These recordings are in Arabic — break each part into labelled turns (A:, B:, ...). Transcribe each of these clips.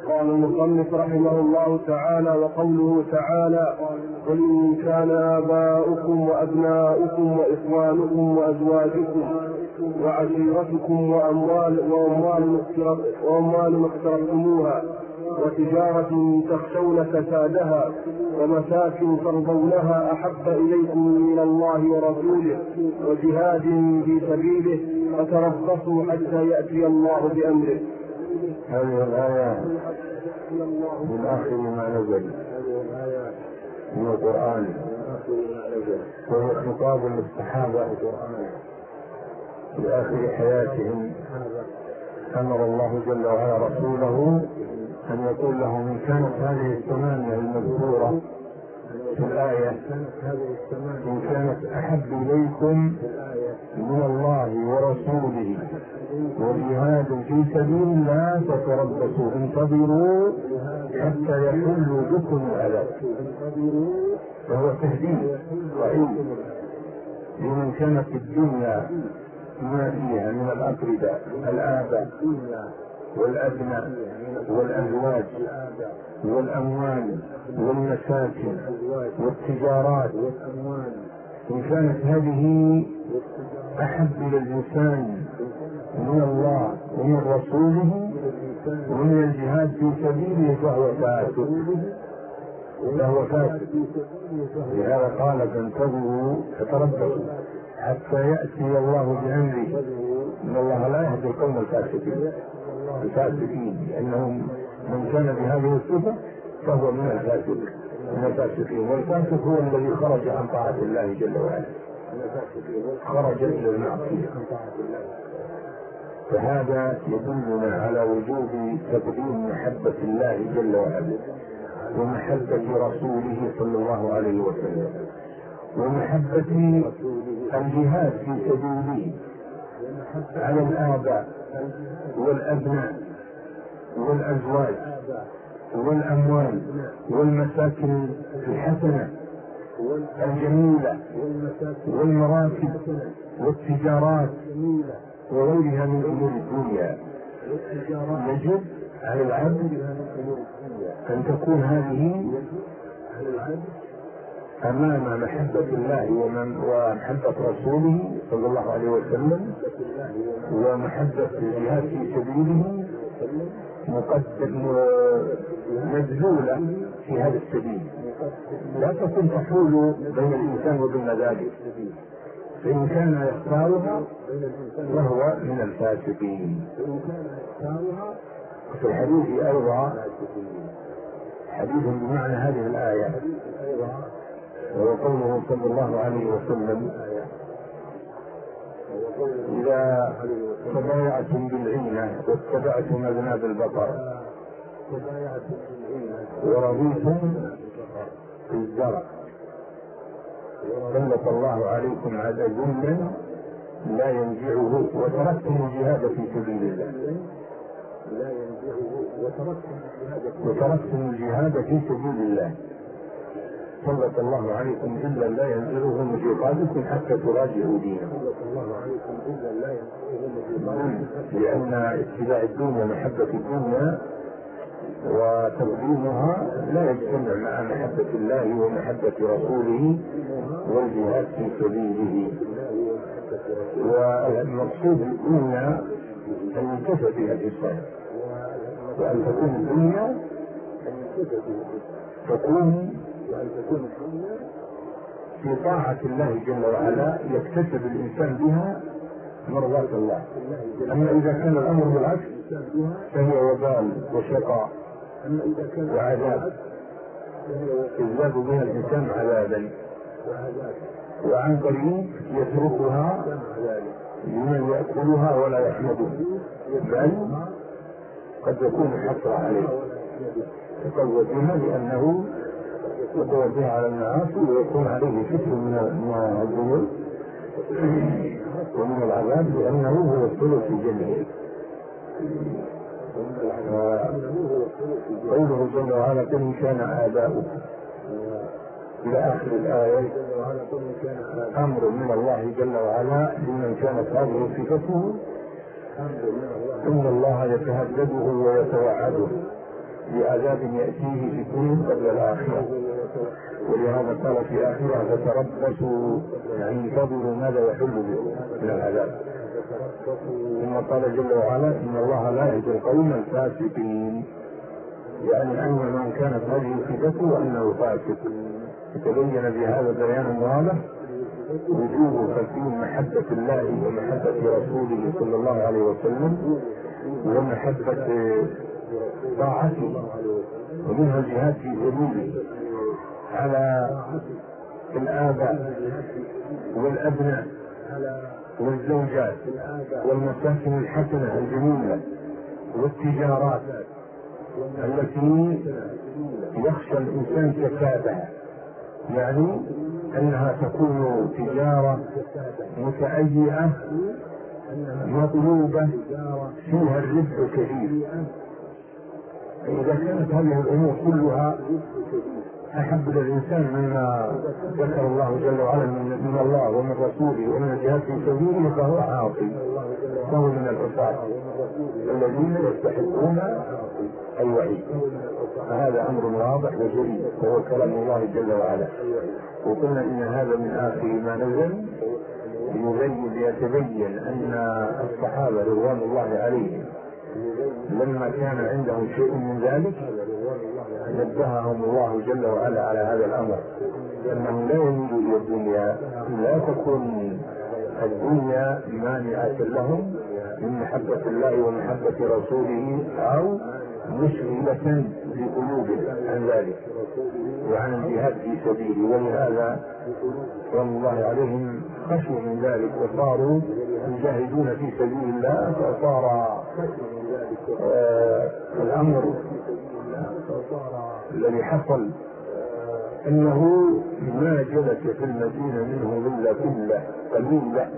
A: قال المصنف رحمه الله تعالى: وقوله تعالى: قل إن كان آباؤكم وأبناؤكم وإخوانكم وأزواجكم وعشيرتكم وأموال اقترفتموها وتجارة تخشون كسادها ومساكن ترضونها أحب إليكم من الله ورسوله وجهاد في سبيله فتربصوا حتى يأتي الله بأمره.
B: هذه الآية من آخر ما نزل من القرآن، وهو خطاب للصحابة في آخر حياتهم. أمر الله جل وعلا رسوله أن يقول له: إن كانت هذه الثمانية المذكورة في الآية إن كانت أحب إليكم من الله ورسوله وجهاد في سبيل الله فتربصوا انتظروا حتى يحل بكم العذاب. فهو تهديد وعيد لمن كانت الدنيا ما فيها من الأقرباء الآباء والأبناء والأزواج والأموال والمساكن والتجارات، إن كانت هذه أحب إلى الإنسان من الله ومن رسوله ومن الجهاد في سبيله فهو فاسد. لهذا قال: فانتظروا فتربصوا حتى يأتي الله بأمره. إن الله لا يهدي القوم الفاسدين، لأنهم من كان بهذه الصفة فهو من الفاسقين، والفاسق هو الذي خرج عن طاعة الله جل وعلا، خرج إلى المعصية. فهذا يدلنا على وجوب تقديم محبة الله جل وعلا ومحبة رسوله صلى الله عليه وسلم ومحبة الجهاد في سبيله على الآباء والأبناء والأزواج والأموال والمساكن الحسنة الجميلة والمراكب والتجارات وغيرها من أمور الدنيا. يجب على العبد أن تكون هذه أمام محبة الله ومحبة رسوله صلى الله عليه وسلم ومحبة الجهاد في سبيله مبذولة في هذا السبيل، لا تكن تحول بين الإنسان وبين ذلك، فإن كان يختارها وهو من الفاسقين. في الحديث أيضا حديث بمعنى هذه الآية، وهو قوله صلى الله عليه وسلم: إذا تبايعتم بالعينة واتبعتم أذناب البقر ورضيتم بالزرع سلط الله عليكم عذابا لا ينزعه وتركتم الجهاد في سبيل الله سلط الله عليكم إلا لا ينزعه من رقابكم حتى تراجعوا دينكم. لأن اتباع الدنيا محبة الدنيا وتقديمها لا يجتمع مع محبة الله ومحبة رسوله والجهاد في سبيله. والمقصود الدنيا أن ينتفع بها الإنسان، وأن تكون الدنيا تكون في طاعة الله جل وعلا يكتسب الإنسان بها مرضاة الله. أما إذا كان الأمر بالعكس فهي وبال وشقاء وعذاب يزداد بها الإنسان عذابا، وعن قريب يتركها لمن يأكلها ولا يحمده، بل قد يكون حسرة عليه يتقوى بها لأنه يتقوى بها على المعاصي ويكون عليه فتر من الذنوب ومن العذاب، لأنه هو الثلث في جنه. قوله جل وعلا: قل إن كان آباؤكم إلى آخر الآية أمر من الله جل وعلا لمن كانت هذه صفته، إن الله يتهدده ويتوعده بعذاب يأتيه في الدنيا قبل الآخرة. ولهذا قال في آخرها فتربصوا يعني انتظروا ماذا يحل بهم من العذاب. ثم قال جل وعلا إن الله لا يهدي القوم الفاسقين، يعني أن من كانت هذه صفته أنه فاسق. تبين بهذا بيان واضح وجوب تقديم محبة الله ومحبة رسوله صلى الله عليه وسلم ومحبة طاعته ومنها الجهاد في سبيله على الآباء والأبناء والزوجات والمساكن الحسنة الجميلة والتجارات التي يخشى الإنسان كسادها، يعني أنها تكون تجارة متأيئة مطلوبة فيها الربح كثير. فإذا كانت هذه الأمور كلها أحب للإنسان مما ذكر الله جل وعلا من الله ومن رسوله ومن الجهاد في سبيله فهو عاصي، فهو من العصاة الذين يستحقون الوعيد. فهذا أمر واضح وجلي وهو كلام الله جل وعلا. وقلنا إن هذا من آخر ما نزل ليتبين أن الصحابة رضوان الله عليهم لما كان عندهم شيء من ذلك نبههم الله جل وعلا على هذا الأمر، أنهم لا يميلوا إلى الدنيا، لا تكون الدنيا مانعة لهم من محبة الله ومحبة رسوله أو مشغلة في قلوبهم عن ذلك وعن الجهاد في سبيله. ولهذا رضوان الله عليهم خشوا من ذلك وصاروا يجاهدون في سبيل الله، فصار الأمر الذي حصل أنه ما جلس في المدينة منهم إلا كله قليلة،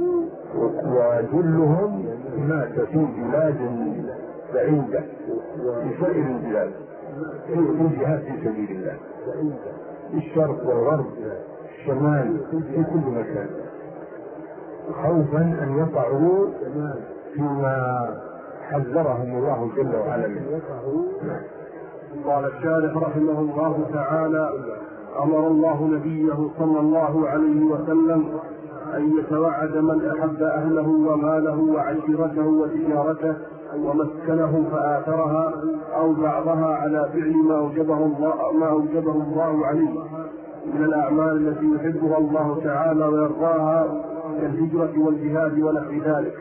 B: وجلهم مات في بلاد بعيدة في سائر البلاد في الجهاد في سبيل الله، الشرق والغرب الشمال في كل مكان، خوفا أن يقعوا فيما حذرهم الله جل وعلا منه.
A: قال الشارح رحمه الله تعالى: أمر الله نبيه صلى الله عليه وسلم أن يتوعد من أحب أهله وماله وعشيرته وتجارته ومسكنه فآثرها أو بعضها على فعل ما أوجبه الله عليه من الأعمال التي يحبها الله تعالى ويرضاها كالهجرة والجهاد ونحو ذلك.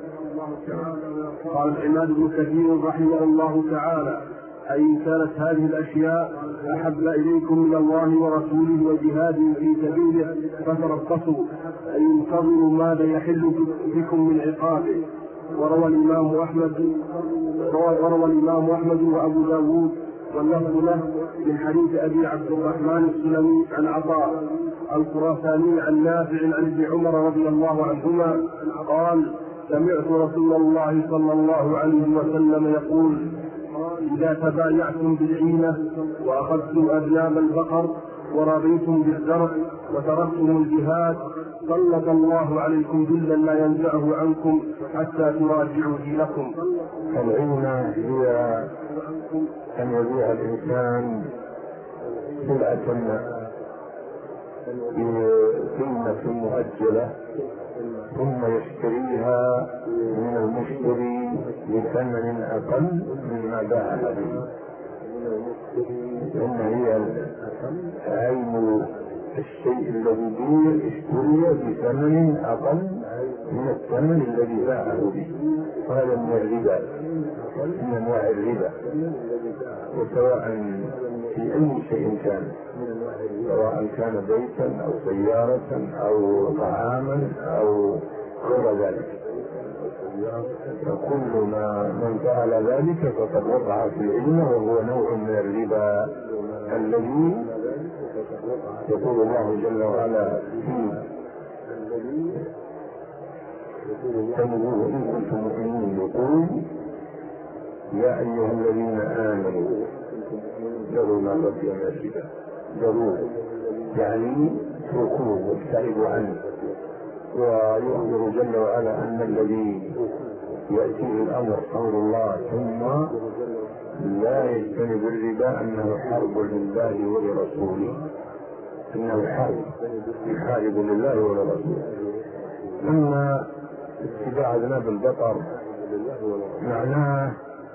A: قال العماد بن كثير رحمه الله تعالى: أي كانت هذه الأشياء أحب إليكم من الله ورسوله وجهاد في سبيله فتربصوا أي انتظروا ماذا يحل بكم من عقابه. وروى الإمام أحمد وأبو داود واللفظ له من حديث أبي عبد الرحمن السلمي عن عطاء الخراساني عن نافع عن ابن عمر رضي الله عنهما قال: سمعت رسول الله صلى الله عليه وسلم يقول: إذا تبايعتم بالعينة وأخذتم أذناب البقر ورضيتم بالزرع وتركتم الجهاد سلط الله عليكم ذلا لا ينزعه عنكم حتى تراجعوا دينكم.
B: العينة هي أن يبيع الإنسان سلعة بقيمة مؤجلة ثم يشتريها من المشتري بثمن أقل مما باعها به، لأن هي عين الشيء الذي به اشتري بثمن أقل من الثمن الذي باعه به. هذا من الربا، من أنواع الربا، وسواء في أي شيء كان، سواء كان بيتا أو سيارة أو طعاما أو غير ذلك، فكل من فعل ذلك فقد وقع في العلم، وهو نوع من الربا الذي يقول الله جل وعلا فيه: اجتنبوه إن كنتم مؤمنين. يقول: يا أيها الذين آمنوا ذروا ما بقي من الربا، ذروه يعني اتركوه وابتعدوا عنه. ويخبر جل وعلا أن الذي يأتيه الأمر أمر الله ثم لا لا يجتنب الربا أنه حرب لله ولرسوله، إنه حرب يحارب لله ولرسوله. أما اتباع أذناب البقر معناه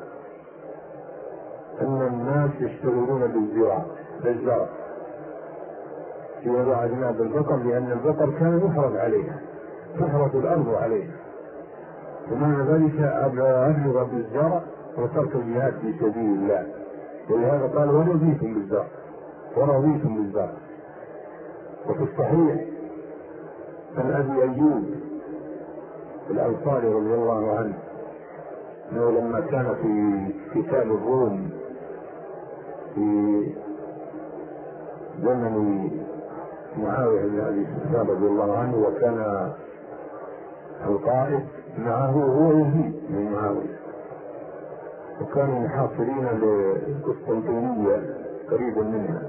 B: أن الناس يشتغلون بالزرع في وضع أذناب البقر، لأن البقر كان يفرض عليها، تفرض الأرض عليها، ومع ذلك أبلغ بالزرع وترك الجهاد في سبيل الله. ولهذا قال ورضيتم بالزرع. وفي الصحيح عن أبي أيوب الأنصاري رضي الله عنه أنه لما كان في قتال الروم في زمن معاوية بن أبي سفيان رضي الله عنه، وكان القائد معه هو يزيد بن معاوية، وكانوا محاصرين لقسطنطينية قريبا منها،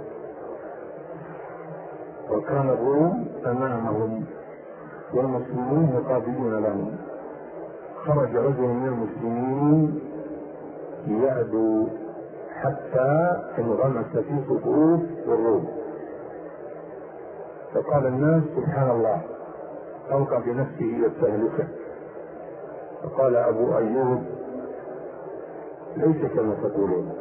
B: وكان الروم أمامهم والمسلمين مقابلين لهم. خرج رجل من المسلمين يعدو حتى انغمس في صفوف الروم، فقال الناس سبحان الله، ألقى بنفسه إلى التهلكة. فقال أبو أيوب ليس كما تقولون،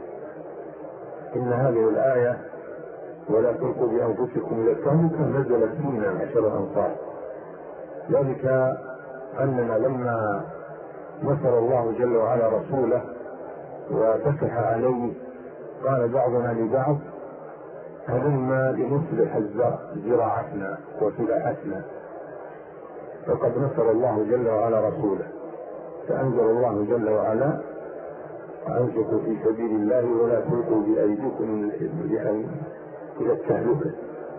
B: إن هذه الآية ولا تلقوا بأنفسكم إلى التهلكة نزلت فينا 10 أنصار، ذلك أننا لما نصر الله جل وعلا رسوله وفتح عليه قال بعضنا لبعض هلما لنصلح زراعتنا وفلاحتنا، فقد نصر الله جل وعلا رسوله، فأنزل الله جل وعلا أنفقوا في سبيل الله ولا تلقوا بأيديكم إلى التهلكة.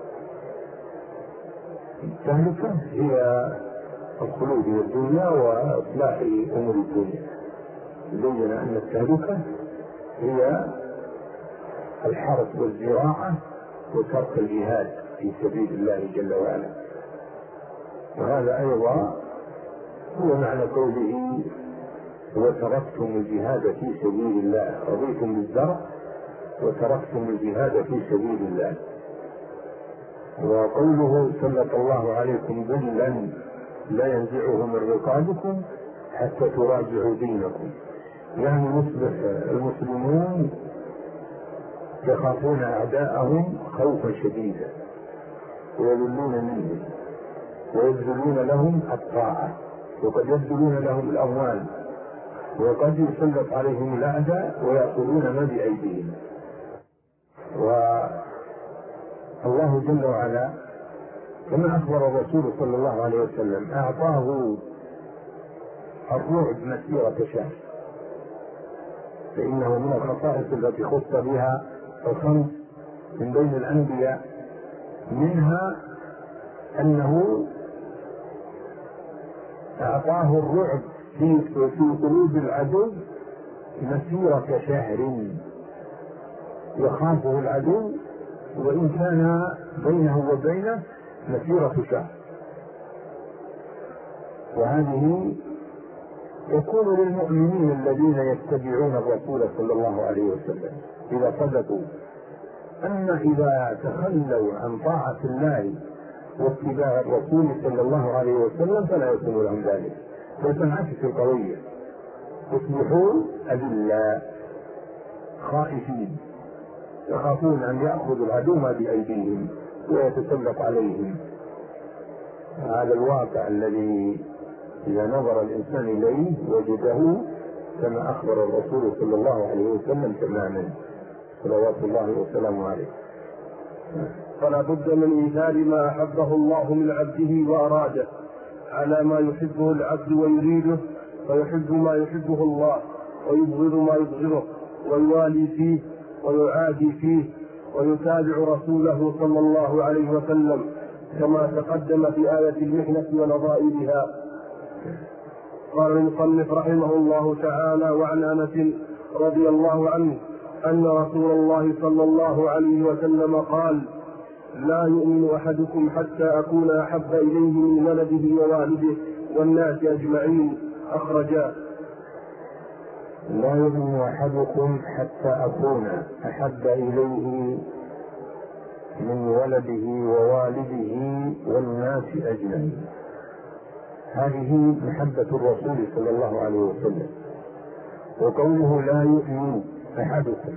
B: التهلكة هي الخلود في الدنيا وإصلاح أمور الدنيا. بين أن التهلكة هي الحرث والزراعة وترك الجهاد في سبيل الله جل وعلا. وهذا أيضا هو معنى قوله وتركتم الجهاد في سبيل الله، رضيتم بالزرع وتركتم الجهاد في سبيل الله. وقوله سلط الله عليكم ذلا لا ينزعه من رقابكم حتى تراجعوا دينكم، يعني المسلمون يخافون أعداءهم خوفا شديدا ويذلون منهم ويبذلون لهم الطاعة، وقد يبذلون لهم الأموال، وقد يسلط عليهم الأعداء ويأخذون ما بأيديهم. والله جل وعلا كما أخبر الرسول صلى الله عليه وسلم أعطاه الرعب مسيرة شهر، فإنه من الخصائص التي خص بها الخمس من بين الأنبياء، منها أنه أعطاه الرعب في قلوب العدو مسيرة شهر، يخافه العدو وإن كان بينه وبينه مسيرة شهر. وهذه يكون للمؤمنين الذين يتبعون الرسول صلى الله عليه وسلم إذا صدقوا، أما إذا تخلوا عن طاعة الله واتباع الرسول صلى الله عليه وسلم فلا يكون لهم ذلك، فتنعكس القضية، يصبحوا أذلاء خائفين، يخافون أن يأخذوا العدو ما بأيديهم ويتسلط عليهم. هذا الواقع الذي إذا نظر الإنسان إليه وجده كما أخبر الرسول صلى الله عليه وسلم تماما صلوات الله وسلامه عليه.
A: فلا بد من إيثار ما أحبه الله من عبده وأراده على ما يحبه العبد ويريده، فيحب ما يحبه الله ويبغض ما يبغضه، ويوالي فيه ويعادي فيه، ويتابع رسوله صلى الله عليه وسلم كما تقدم في آية المحنة ونظائرها. قال المصنف رحمه الله تعالى: وعن أنس رضي الله عنه أن رسول الله صلى الله عليه وسلم قال: لا يؤمن أحدكم حتى أكون أحب إليه من ولده ووالده والناس أجمعين. أخرجاه.
B: لا يؤمن أحدكم حتى أكون أحب إليه من ولده ووالده والناس أجمعين. هذه محبة الرسول صلى الله عليه وسلم. وقوله لا يؤمن أحدكم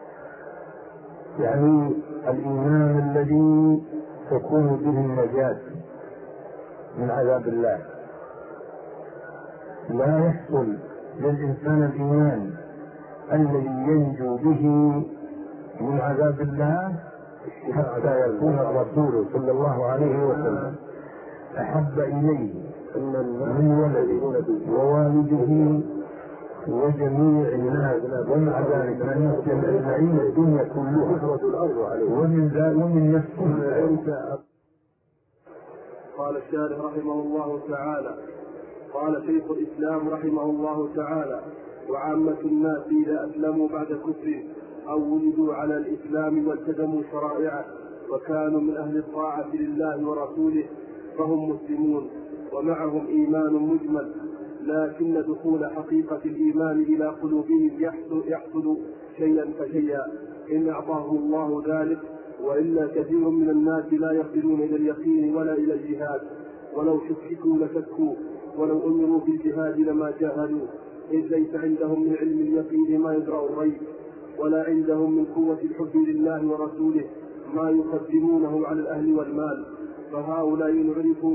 B: يعني الإيمان الذي تكون به النجاة من عذاب الله. لا يحصل للإنسان الإيمان الذي ينجو به من عذاب الله حتى يكون الرسول صلى الله عليه وسلم أحب إليه من ولده ووالده وجميع الناس ومع ذلك من يجمعين الدنيا كلها ومن نفسه.
A: قال الشارح رحمه الله تعالى: قال شيخ الإسلام رحمه الله تعالى: وعامة الناس إذا أسلموا بعد كفر أو ولدوا على الإسلام والتزموا شرائعه وكانوا من أهل الطاعة لله ورسوله فهم مسلمون ومعهم إيمان مجمل، لكن دخول حقيقة الإيمان إلى قلوبهم يحصل شيئا فشيئا إن أعطاه الله ذلك، وإلا كثير من الناس لا يصلون إلى اليقين ولا إلى الجهاد، ولو شككوا لشكوا، ولو أمروا بالجهاد لما جاهدوا، إذ ليس عندهم من علم اليقين ما يدرأ الريب، ولا عندهم من قوة الحب لله ورسوله ما يقدمونه على الأهل والمال، فهؤلاء ينعرفوا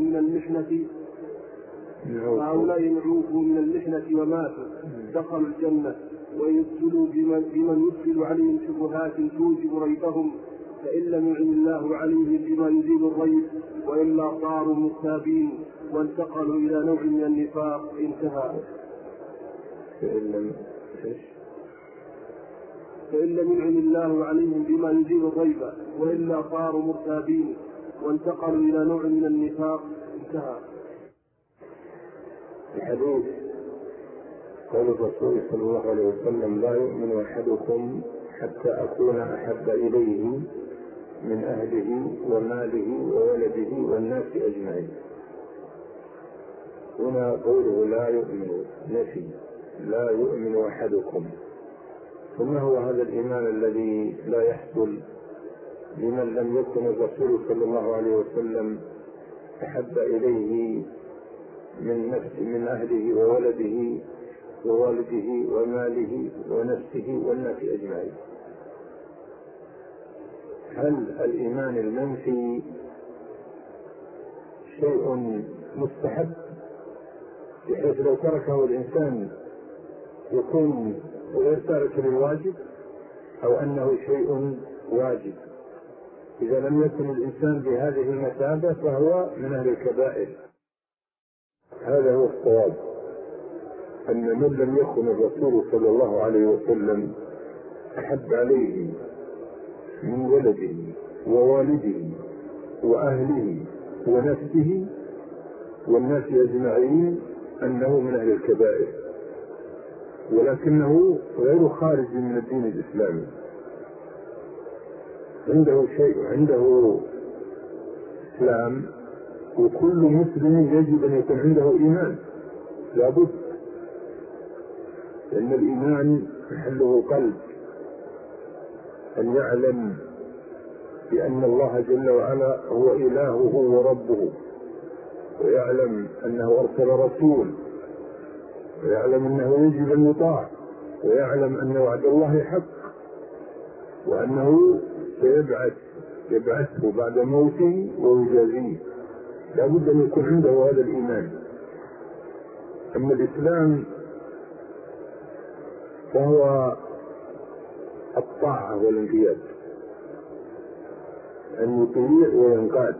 A: من المحنة وماتوا دخلوا الجنة، ويدخلوا بمن يدخل عليهم شبهات توجب ريبهم، فإن لم يعن الله عليهم بما يزيل الريب وإلا صاروا مغتابين وانتقلوا إلى نوع من النفاق. انتهى. فإن لم يعن الله عليهم بما يزيل الريب وإلا صاروا مرتابين وانتقلوا إلى نوع من النفاق. انتهى.
B: الحديث قول الرسول صلى الله عليه وسلم: لا يؤمن أحدكم حتى أكون أحب إليه من أهله وماله وولده والناس أجمعين. هنا قوله لا يؤمن نفي، لا يؤمن أحدكم، ثم هو هذا الإيمان الذي لا يحصل لمن لم يكن الرسول صلى الله عليه وسلم أحب إليه من أهله وولده ووالده وماله ونفسه والناس أجمعين. هل الإيمان المنفي شيء مستحب بحيث لو تركه الإنسان يكون غير تارك للواجب، أو أنه شيء واجب؟ إذا لم يكن الإنسان بهذه المثابة فهو من أهل الكبائر. هذا هو الصواب، أن من لم يكن الرسول صلى الله عليه وسلم أحب عليه من ولده ووالده وأهله ونفسه والناس أجمعين أنه من أهل الكبائر، ولكنه غير خارج من الدين الإسلامي، عنده شيء، عنده إسلام، وكل مسلم يجب أن يكون عنده إيمان لابد، لأن الإيمان محله قلب، أن يعلم بأن الله جل وعلا هو إلهه وربه، ويعلم أنه أرسل رسول، ويعلم أنه يجب أن يطاع، ويعلم أن وعد الله حق، وأنه سيبعثه بعد موته ويجازيه. لا بد أن يكون عنده هذا الإيمان. أما الإسلام فهو الطاعة والانقياد، أن يطيع وينقاد،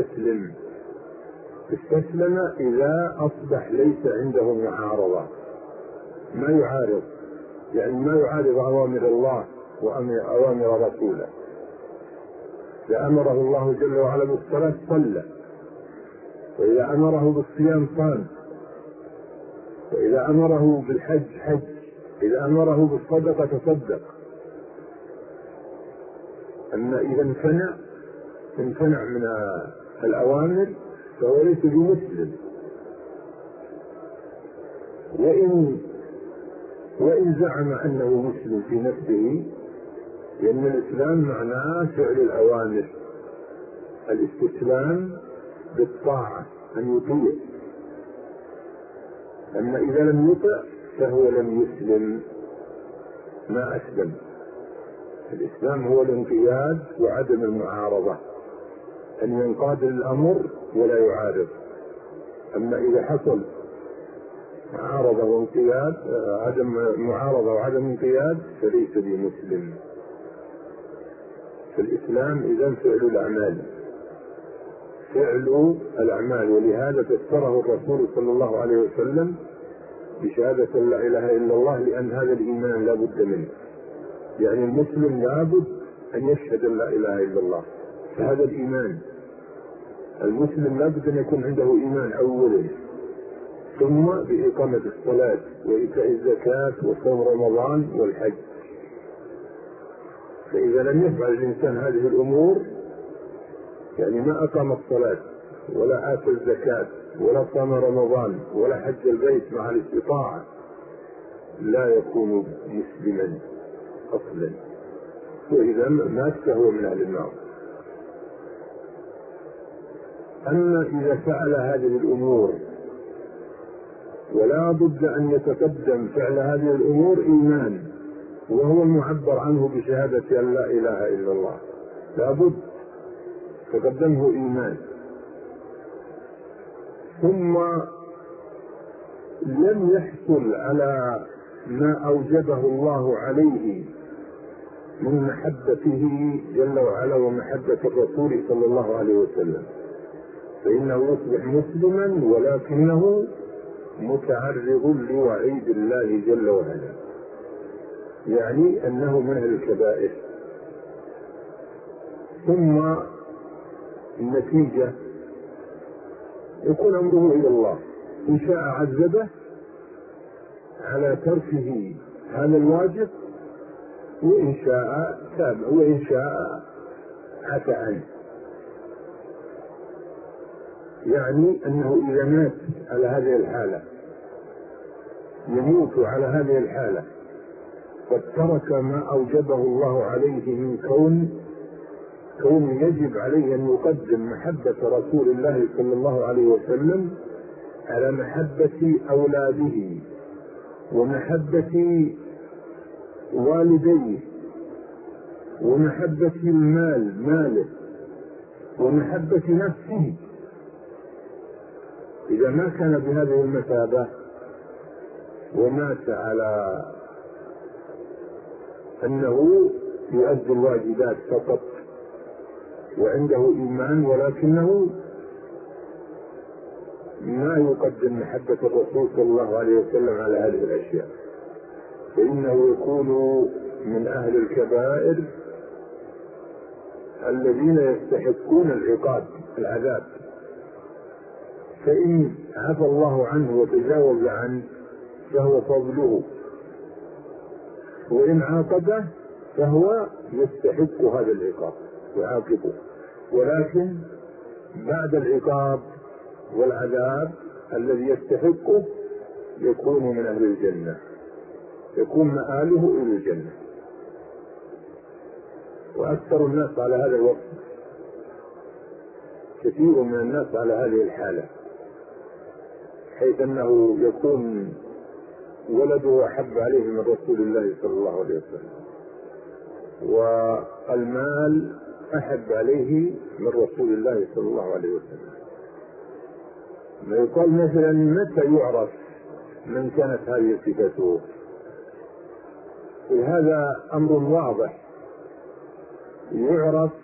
B: يستسلم إذا أصبح ليس عنده معارضة، ما يعارض، يعني ما يعارض أوامر الله وأوامر رسوله. إذا أمره الله جل وعلا بالصلاة صلى، وإذا أمره بالصيام صام، وإذا أمره بالحج حج، إذا أمره بالصدقة تصدق. أما إذا امتنع من الأوامر فهو ليس بمسلم. وإن وإن زعم أنه مسلم في نفسه، لأن الإسلام معناه فعل الأوامر، الاستسلام بالطاعة أن يطيع. أما إذا لم يطع فهو لم يسلم، ما أسلم. الإسلام هو الانقياد وعدم المعارضة، أن ينقاد للأمر ولا يعارض. أما إذا حصل معارضة وانقياد، عدم معارضة وعدم انقياد، فليس بمسلم. فالإسلام إذن فعل الأعمال، ولهذا فسره الرسول صلى الله عليه وسلم بشهادة لا إله إلا الله، لأن هذا الإيمان لا بد منه. يعني المسلم لابد أن يشهد لا إله إلا الله، فهذا الإيمان. المسلم لابد أن يكون عنده إيمان أولا، ثم بإقامة الصلاة وإيتاء الزكاة وصوم رمضان والحج. فإذا لم يفعل الإنسان هذه الأمور، يعني ما أقام الصلاة ولا آتى الزكاة ولا صام رمضان ولا حج البيت مع الاستطاعة، لا يكون مسلما أصلا، وإذا مات فهو من أهل النار. أما إذا فعل هذه الأمور، ولا بد أن يتقدم فعل هذه الأمور إيمان، وهو المعبر عنه بشهادة أن لا إله إلا الله، لا بد تقدمه إيمان، ثم لم يحصل على ما أوجبه الله عليه من محبته جل وعلا ومحبة الرسول صلى الله عليه وسلم، فإنه يصبح مسلما ولكنه متعرض لوعيد الله جل وعلا، يعني أنه من الكبائر. ثم النتيجة يكون أمره إلى الله، إن شاء عذبه على تركه هذا الواجب، وإن شاء تاب، وإن شاء عفى عنه. يعني أنه إذا مات على هذه الحالة، يموت على هذه الحالة قد ترك ما أوجبه الله عليه من كون يجب عليه أن يقدم محبة رسول الله صلى الله عليه وسلم على محبة أولاده ومحبة والديه ومحبة ماله ومحبة نفسه. إذا ما كان بهذه المثابة ومات على أنه يؤدي الواجبات فقط وعنده إيمان، ولكنه ما يقدم محبة الرسول صلى الله عليه وسلم على هذه الأشياء، فإنه يكون من أهل الكبائر الذين يستحقون العذاب. فإن عفى الله عنه وتجاوز عنه فهو فضله، وإن عاقبه فهو يستحق هذا العقاب يعاقبه، ولكن بعد العقاب والعذاب الذي يستحقه يكون من أهل الجنة، يكون مآله إلى الجنة. وأكثر الناس على هذا الوقت، كثير من الناس على هذه الحالة، حيث أنه يكون ولده أحب عليه من رسول الله صلى الله عليه وسلم، والمال أحب عليه من رسول الله صلى الله عليه وسلم. ما يقال مثلا متى يعرف من كانت هذه صفته؟ هذا أمر واضح، يعرف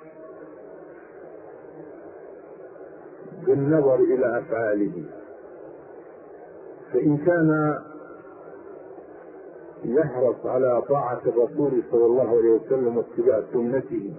B: بالنظر إلى أفعاله. فإن كان يحرص على طاعة الرسول صلى الله عليه وسلم واتباع سنته،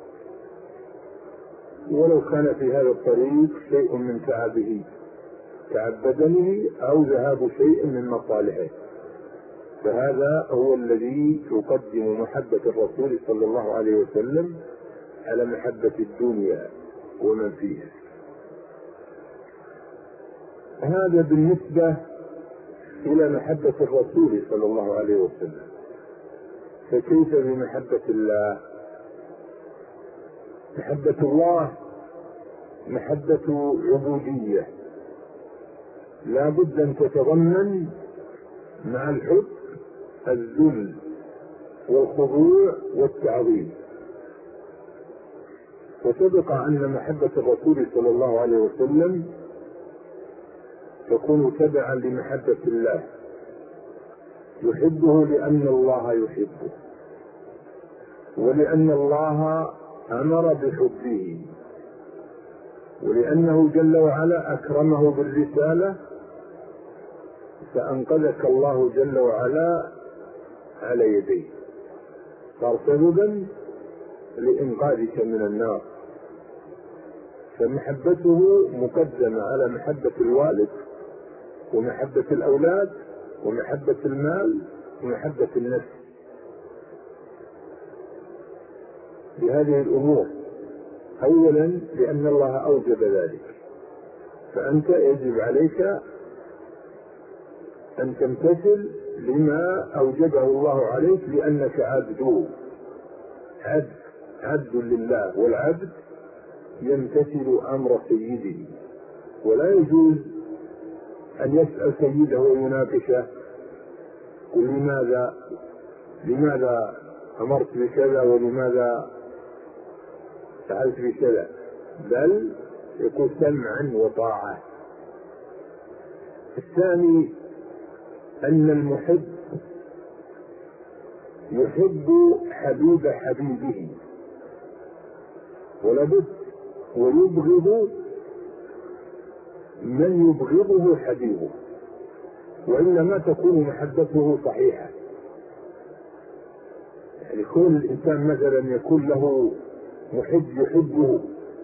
B: ولو كان في هذا الطريق شيء من تعبه، تعب بدنه أو ذهاب شيء من مصالحه، فهذا هو الذي يقدم محبة الرسول صلى الله عليه وسلم على محبة الدنيا ومن فيها. هذا بالنسبة إلى محبة الرسول صلى الله عليه وسلم، فكيف بمحبة الله؟ محبة الله محبة عبودية، لا بد أن تتضمن مع الحب الذل والخضوع والتعظيم. وسبق أن محبة الرسول صلى الله عليه وسلم تكون تبعا لمحبة الله، يحبه لأن الله يحبه، ولأن الله أمر بحبه، ولأنه جل وعلا أكرمه بالرسالة فأنقذك الله جل وعلا على يديه، صار سببا لإنقاذك من النار. فمحبته مقدمة على محبة الوالد ومحبة الأولاد ومحبة المال ومحبة النفس. بهذه الأمور أولا لأن الله أوجب ذلك، فأنت يجب عليك أن تمتثل لما أوجبه الله عليك، لأنك عبد لله، والعبد يمتثل أمر سيده، ولا يجوز أن يسأل سيده ويناقشه قل لماذا أمرت بكذا ولماذا فعلت بكذا، بل يكون سمعا وطاعة. الثاني أن المحب يحب حبيب حبيبه، ولابد ويبغض من يبغضه حبيبه، وإلا ما تكون محبته صحيحة. يعني كل الإنسان مثلا يكون له محب يحبه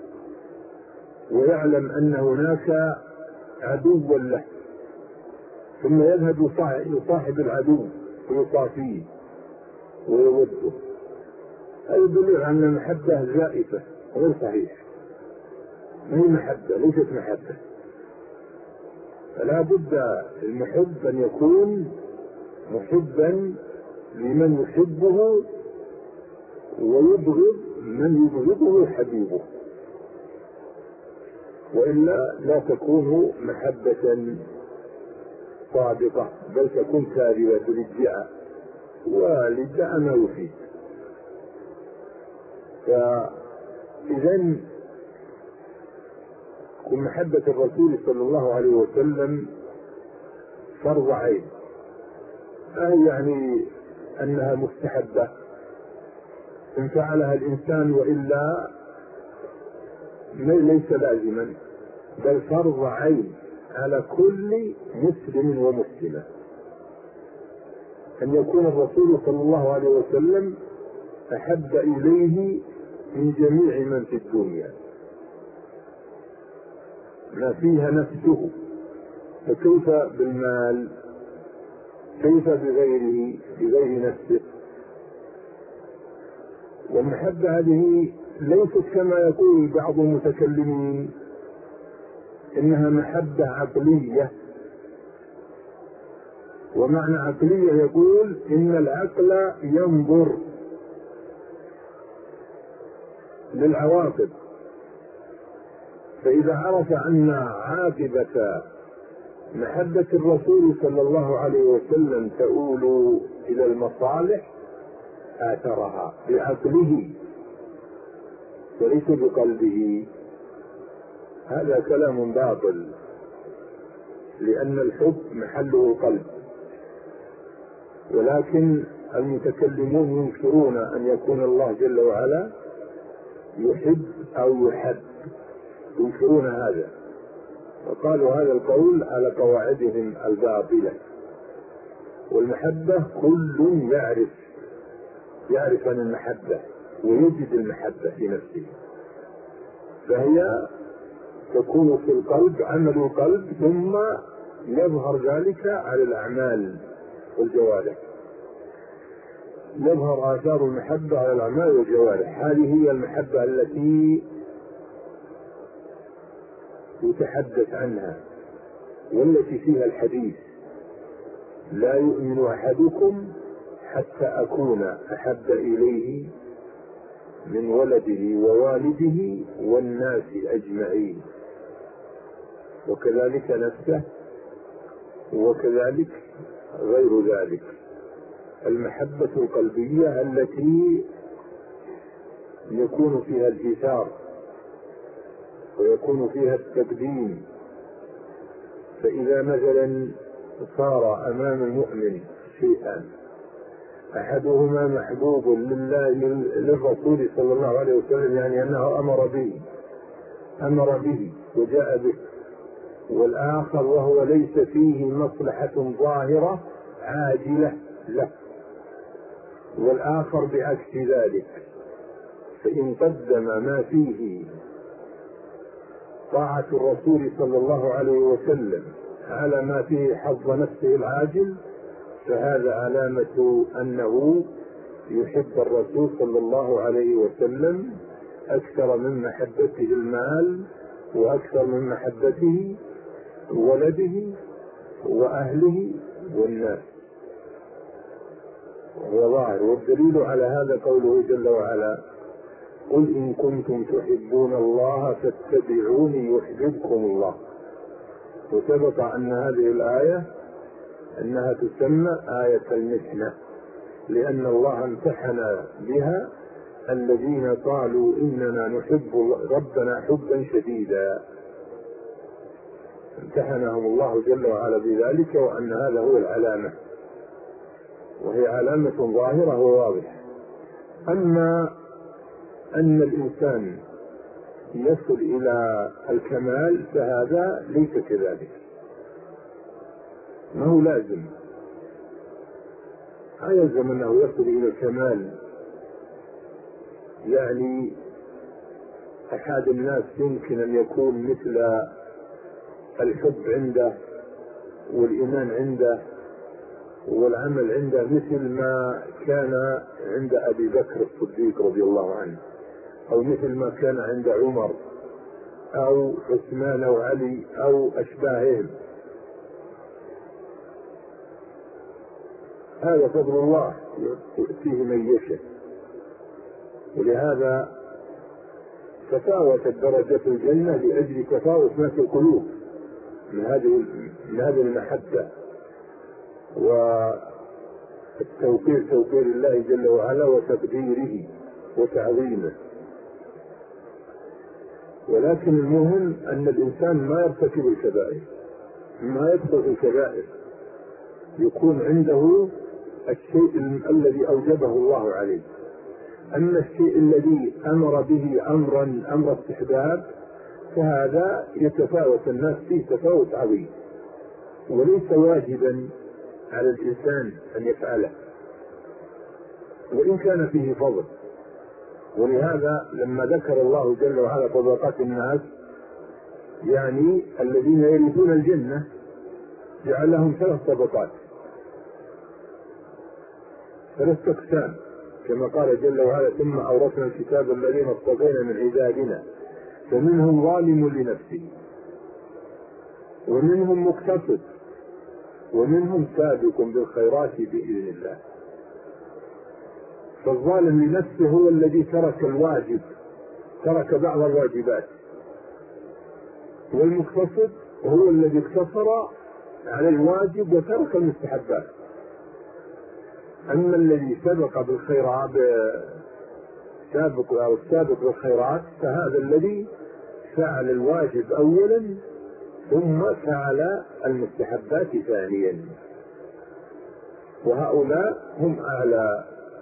B: ويعلم أن هناك عدوا له، ثم يذهب يصاحب العدو ويصافيه ويوده، هذا يدل على أن المحبة زائفة غير صحيح، ما هي محبة، ليست محبة. فلا بد المحب أن يكون محبا لمن يحبه ويبغض من يبغضه حبيبه، وإلا لا تكون محبة صادقة، بل تكون كاذبة للادعاء، والادعاء ما يفيد. فإذا محبة الرسول صلى الله عليه وسلم فرض عين، يعني أنها مستحبة إن فعلها الإنسان، وإلا ليس لازما، بل فرض عين على كل مسلم ومسلمة أن يكون الرسول صلى الله عليه وسلم أحب إليه من جميع من في الدنيا، ما فيها نفسه، فكيف بالمال؟ كيف بغيره بغير نفسه؟ والمحبة هذه ليست كما يقول بعض المتكلمين إنها محبة عقلية، ومعنى عقلية يقول إن العقل ينظر للعواقب، فإذا عرف أن عاقبة محبة الرسول صلى الله عليه وسلم تؤول إلى المصالح آثرها بعقله وليس بقلبه. هذا كلام باطل، لأن الحب محله القلب، ولكن المتكلمون ينكرون أن يكون الله جل وعلا يحب أو يحب، ينكرون هذا، وقالوا هذا القول على قواعدهم الباطلة. والمحبة كل يعرف عن المحبة ويجد المحبة في نفسه، فهي تكون في القلب، عمل القلب، ثم يظهر ذلك على الأعمال والجوارح، يظهر آثار المحبة على الأعمال والجوارح. هذه هي المحبة التي يتحدث عنها والتي فيها الحديث، لا يؤمن أحدكم حتى أكون أحب إليه من ولده ووالده والناس أجمعين، وكذلك نفسه، وكذلك غير ذلك. المحبة القلبية التي يكون فيها الإيثار ويكون فيها التقديم. فإذا مثلا صار أمام المؤمن شيئا أحدهما محبوب للرسول صلى الله عليه وسلم، يعني أنه أمر به وجاء به، والآخر وهو ليس فيه مصلحة ظاهرة عاجلة له، والآخر بعكس ذلك، فإن قدم ما فيه طاعة الرسول صلى الله عليه وسلم على ما فيه حظ نفسه العاجل، فهذا علامة أنه يحب الرسول صلى الله عليه وسلم أكثر من محبته المال، وأكثر من محبته ولده وأهله والناس. وهو ظاهر، والدليل على هذا قوله جل وعلا: قل إن كنتم تحبون الله فاتبعوني يحببكم الله. وثبت أن هذه الآية أنها تسمى آية المحنة، لأن الله امتحن بها الذين قالوا إننا نحب ربنا حبا شديدا، امتحنهم الله جل وعلا بذلك، وأن هذا هو العلامة، وهي علامة ظاهرة وواضحة. أما أن الإنسان يصل إلى الكمال فهذا ليس كذلك، ما هو لازم، لا يلزم أنه يصل إلى الكمال. يعني أحد الناس يمكن أن يكون مثل الحب عنده والإيمان عنده والعمل عنده مثل ما كان عند أبي بكر الصديق رضي الله عنه، أو مثل ما كان عند عمر أو عثمان أو علي أو أشباههم. هذا فضل الله يؤتيه من يشاء، ولهذا تفاوتت درجة الجنة لأجل تفاوت ما في القلوب من هذه المحبة والتوقير، توقير الله جل وعلا وتقديره وتعظيمه. ولكن المهم أن الإنسان ما يرتكب الكبائر، ما يدخل في الكبائر، يكون عنده الشيء الذي أوجبه الله عليه. أما الشيء الذي أمر به أمر استحباب فهذا يتفاوت الناس فيه تفاوت عظيم، وليس واجبا على الإنسان أن يفعله وإن كان فيه فضل. ولهذا لما ذكر الله جل وعلا طبقات الناس، يعني الذين يريدون الجنة، جعل لهم 3 طبقات، 3 أقسام، كما قال جل وعلا: ثم أورثنا الكتاب الذين اصطفينا من عبادنا فمنهم ظالم لنفسه ومنهم مقتصد ومنهم سابق بالخيرات بإذن الله. فالظالم لنفسه هو الذي ترك الواجب، ترك بعض الواجبات، والمقتصد هو الذي اقتصر على الواجب وترك المستحبات. أما الذي سبق بالخيرات السابق بالخيرات فهذا الذي فعل الواجب أولا ثم فعل المستحبات ثانيا، وهؤلاء هم أعلى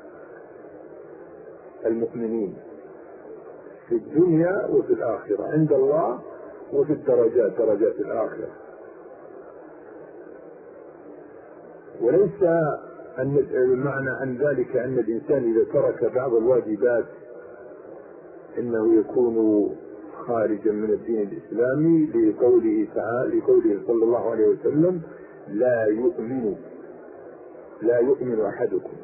B: المؤمنين في الدنيا وفي الآخرة عند الله، وفي درجات الآخرة. وليس المعنى عن ذلك أن الإنسان إذا ترك بعض الواجبات إنه يكون خارجا من الدين الإسلامي، لقوله صلى الله عليه وسلم: لا يؤمن أحدكم.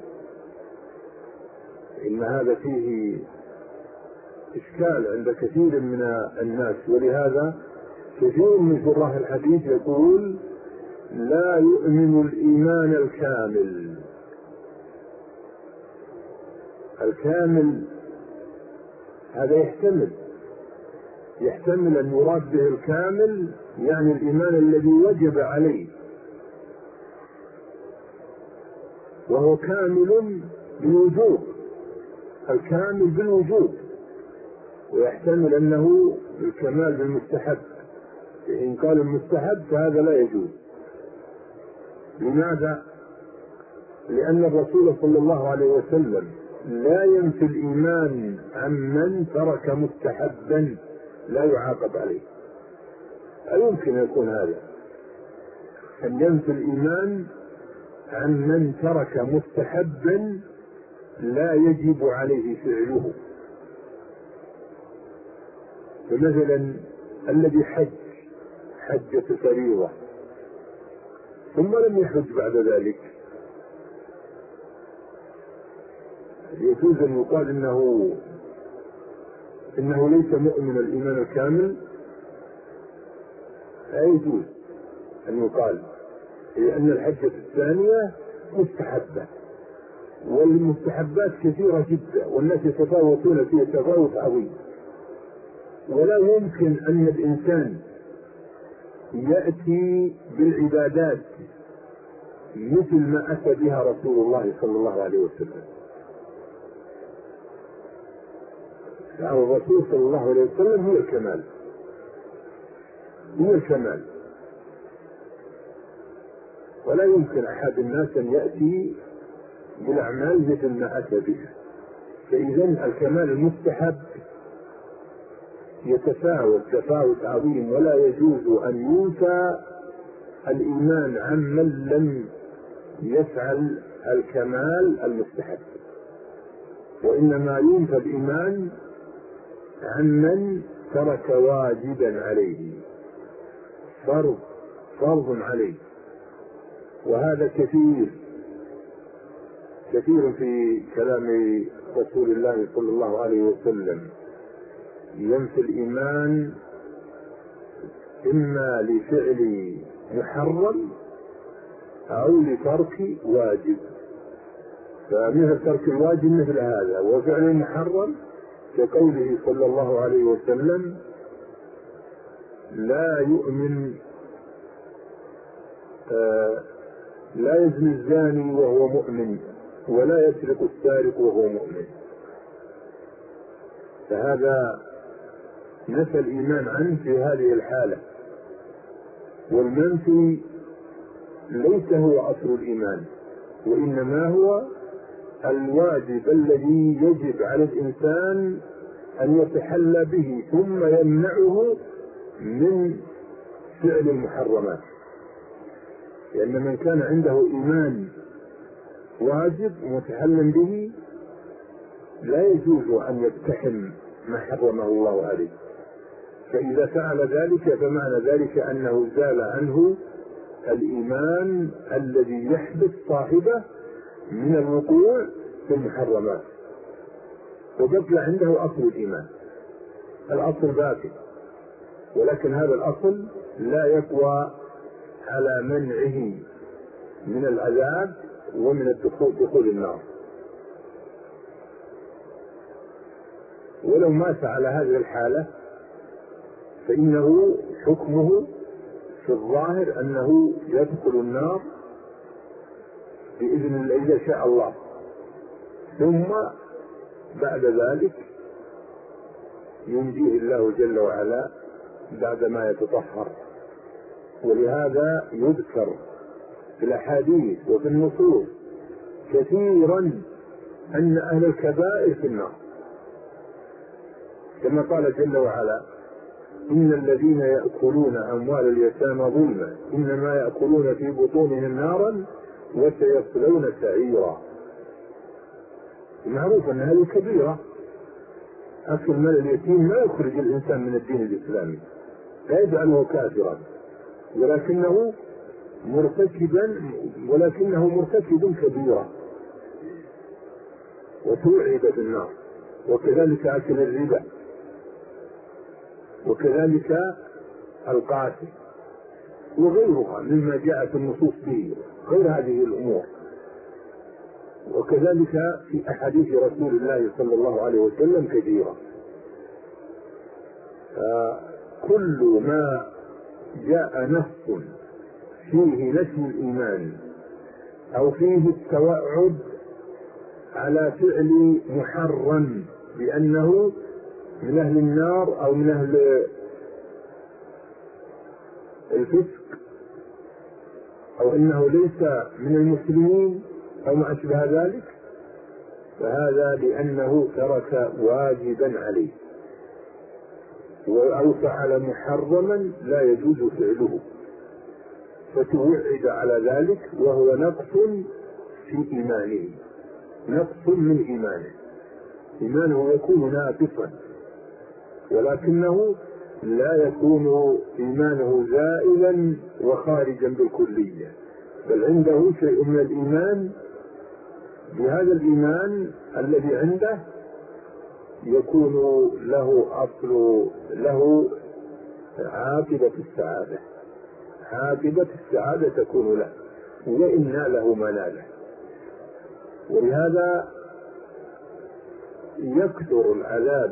B: إن هذا فيه إشكال عند كثير من الناس، ولهذا كثير من شراح الحديث يقول: لا يؤمن الإيمان الكامل. الكامل هذا يحتمل أن يراد به الكامل يعني الإيمان الذي وجب عليه، وهو كامل بالوجوب، الكامل بالوجوب، ويحتمل أنه الكمال بالمستحب. إن قال المستحب فهذا لا يجوز. لماذا؟ لأن الرسول صلى الله عليه وسلم لا ينفي الإيمان عمن ترك مستحبا لا يعاقب عليه. لا يمكن أن يكون هذا، أن ينفي الإيمان عمن ترك مستحبا لا يجب عليه فعله. فمثلا الذي حجة فريضة ثم لم يحج بعد ذلك، يجوز أن يقال إنه ليس مؤمن الإيمان الكامل؟ لا يجوز أن يقال، لأن الحجة الثانية مستحبة، والمستحبات كثيرة جدا، والناس يتفاوتون فيها تفاوت عظيم، ولا يمكن أن الإنسان يأتي بالعبادات مثل ما أتى بها رسول الله صلى الله عليه وسلم. الرسول صلى الله عليه وسلم هو الكمال، ولا يمكن أحد الناس أن يأتي بالأعمال مثل ما أتى بها. فإذا الكمال المستحب يتفاوت تفاوت عظيم، ولا يجوز أن ينفى الإيمان عمن لم يفعل الكمال المستحب، وإنما ينفى الإيمان عمن ترك واجبا عليه، فرض عليه. وهذا كثير في كلام رسول الله صلى الله عليه وسلم، ينفي الإيمان إما لفعل محرم أو لترك واجب. فمثل ترك الواجب مثل هذا، وفعل محرم كقوله صلى الله عليه وسلم: لا يؤمن لا يزني الزاني وهو مؤمن، ولا يسرق السارق وهو مؤمن. فهذا نفى الإيمان عنه في هذه الحالة، والمنفي ليس هو أصل الإيمان، وإنما هو الواجب الذي يجب على الإنسان أن يتحلى به ثم يمنعه من فعل المحرمات. لأن من كان عنده إيمان واجب متحل به لا يجوز أن يقتحم ما حرمه الله عليه، فإذا فعل ذلك فمعنى ذلك أنه زال عنه الإيمان الذي يحبس صاحبه من الوقوع في المحرمات، وبقي عنده أصل الإيمان. الأصل باقي، ولكن هذا الأصل لا يقوى على منعه من العذاب ومن دخول النار. ولو مات على هذه الحالة فإنه حكمه في الظاهر أنه يدخل النار بإذن الله إذا شاء الله، ثم بعد ذلك ينجيه الله جل وعلا بعدما يتطهر. ولهذا يذكر في الأحاديث وفي النصوص كثيرا أن أهل الكبائر في النار، كما قال جل وعلا: إن الذين يأكلون أموال اليتامى ظلما إنما يأكلون في بطونهم نارا وسيصلون سعيرا. معروف أن هذه كبيرة، أكل مال اليتيم لا يخرج الإنسان من الدين الإسلامي، لا يجعله كافرا، ولكنه مرتكب كبيرة وتوعد في النار. وكذلك أكل الربا، وكذلك القاتل، وغيرها مما جاءت النصوص فيه غير هذه الأمور. وكذلك في أحاديث رسول الله صلى الله عليه وسلم كثيرة. كل ما جاء نص فيه نفي الإيمان أو فيه التوعد على فعل محرم بأنه من أهل النار أو من أهل الفسق أو إنه ليس من المسلمين أو ما أشبه ذلك، فهذا لأنه ترك واجبا عليه أو فعل محرما لا يجوز فعله، فتوعد على ذلك، وهو نقص في إيمانه، نقص من إيمانه. إيمانه يكون ناقصا، ولكنه لا يكون إيمانه زائلا وخارجا بالكلية، بل عنده شيء من الإيمان. بهذا الإيمان الذي عنده يكون له له عاقبة السعادة، عاقبة السعادة تكون له وإن ناله ما ناله. ولهذا يكثر العذاب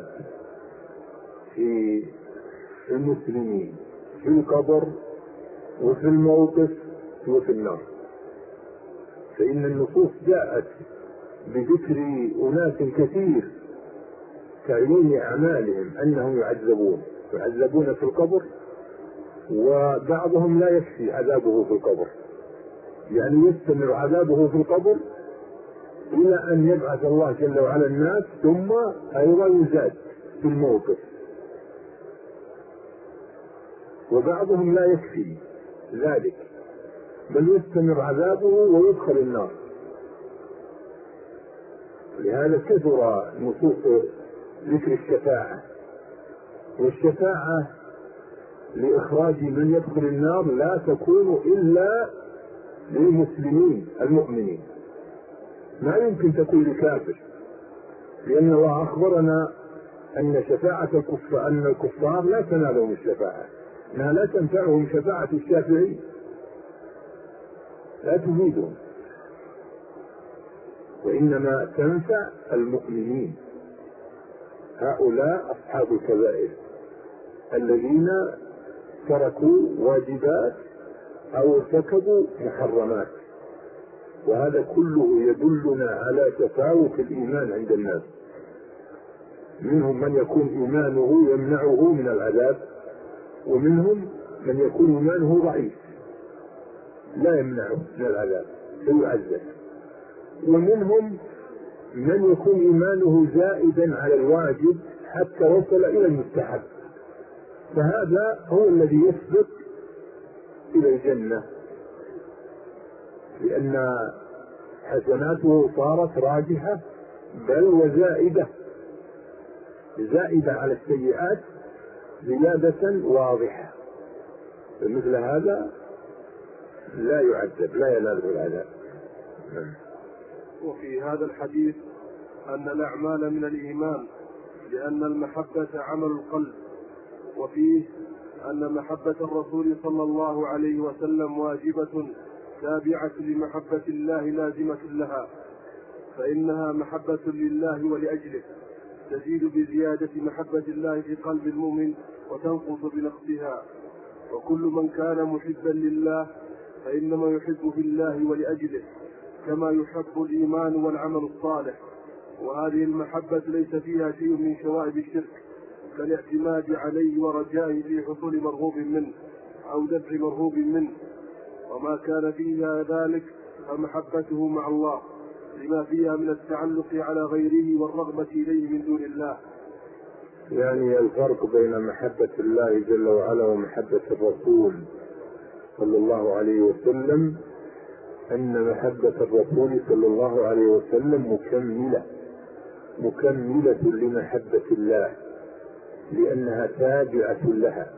B: في المسلمين في القبر وفي الموقف وفي النار، فإن النصوص جاءت بذكر أناس كثير تعيين أعمالهم أنهم يعذبون في القبر، وبعضهم لا يكفي عذابه في القبر، يعني يستمر عذابه في القبر إلى أن يبعث الله جل وعلا الناس، ثم أيضا يزاد في الموقف. وبعضهم لا يكفي ذلك، بل يستمر عذابه ويدخل النار. لهذا كثر نصوص ذكر الشفاعة، والشفاعة لإخراج من يدخل النار لا تكون إلا للمسلمين المؤمنين، ما يمكن تكون لكافر، لأن الله أخبرنا أن شفاعة الكفار لا تنالهم الشفاعة، أنها لا تنفعهم شفاعة الشافعين، لا تفيدهم، وإنما تنفع المؤمنين. هؤلاء أصحاب الكبائر الذين تركوا واجبات أو ارتكبوا محرمات، وهذا كله يدلنا على تفاوت الإيمان عند الناس. منهم من يكون إيمانه يمنعه من العذاب، ومنهم من يكون إيمانه ضعيف لا يمنعه من العذاب فيعذب، ومنهم من يكون إيمانه زائدا على الواجب حتى وصل إلى المستحب، فهذا هو الذي يسبق إلى الجنة، لأن حسناته صارت راجحة بل وزائدة، زائدة على السيئات زيادة واضحة، فمثل هذا لا يعذب، لا ينال العذاب.
A: وفي هذا الحديث أن الأعمال من الإيمان لأن المحبة عمل القلب، وفيه أن محبة الرسول صلى الله عليه وسلم واجبة تابعة لمحبة الله لازمة لها، فإنها محبة لله ولأجله، تزيد بزيادة محبة الله في قلب المؤمن وتنقص بنقصها. وكل من كان محبا لله فإنما يحب في الله ولأجله، كما يحب الإيمان والعمل الصالح. وهذه المحبة ليس فيها شيء من شوائب الشرك كالاعتماد عليه ورجائه في حصول مرغوب منه أو دفع مرغوب منه، وما كان فيها ذلك فمحبته مع الله لما فيها من التعلق على غيره والرغبة إليه من دون الله.
B: يعني الفرق بين محبة الله جل وعلا ومحبة الرسول صلى الله عليه وسلم أن محبة الرسول صلى الله عليه وسلم مكملة لمحبة الله، لأنها تابعة لها،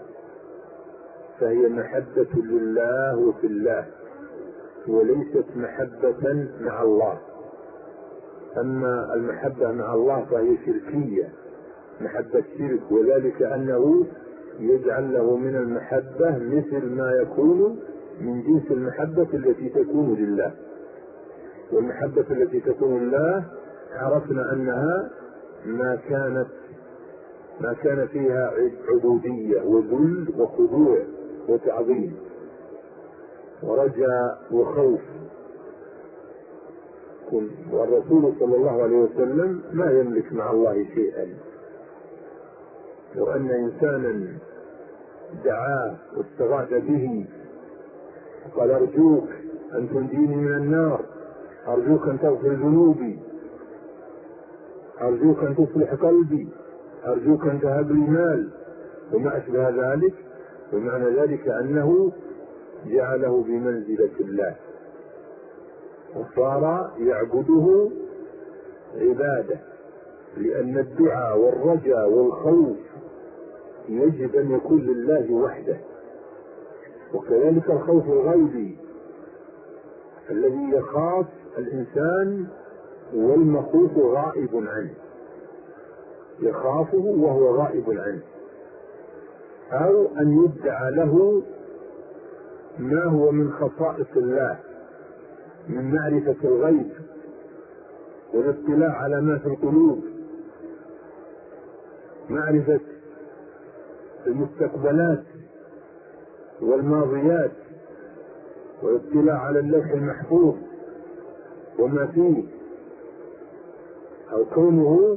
B: فهي محبة لله وفي الله، وليست محبة مع الله. أما المحبة مع الله فهي شركية، محبة شرك، وذلك أنه يجعل له من المحبة مثل ما يكون من جنس المحبة التي تكون لله. والمحبة التي تكون لله عرفنا أنها ما كان فيها عبودية وذل وخضوع وتعظيم ورجاء وخوف. والرسول صلى الله عليه وسلم ما يملك مع الله شيئا. لو أن إنسانا دعاه واستغاث به قال أرجوك أن تنجيني من النار، أرجوك أن تغفر ذنوبي، أرجوك أن تصلح قلبي، أرجوك أن تهب لي مال وما أشبه ذلك، ومعنى ذلك أنه جعله بمنزلة الله وصار يعبده عبادة، لأن الدعاء والرجاء والخوف يجب أن يكون لله وحده. وكذلك الخوف الغيبي الذي يخاف الإنسان والمخوف غائب عنه، يخافه وهو غائب عنه، أو أن يدعى له ما هو من خصائص الله من معرفة الغيب والاطلاع على ما في القلوب، معرفة المستقبلات والماضيات، والاطلاع على اللوح المحفوظ وما فيه، أو كونه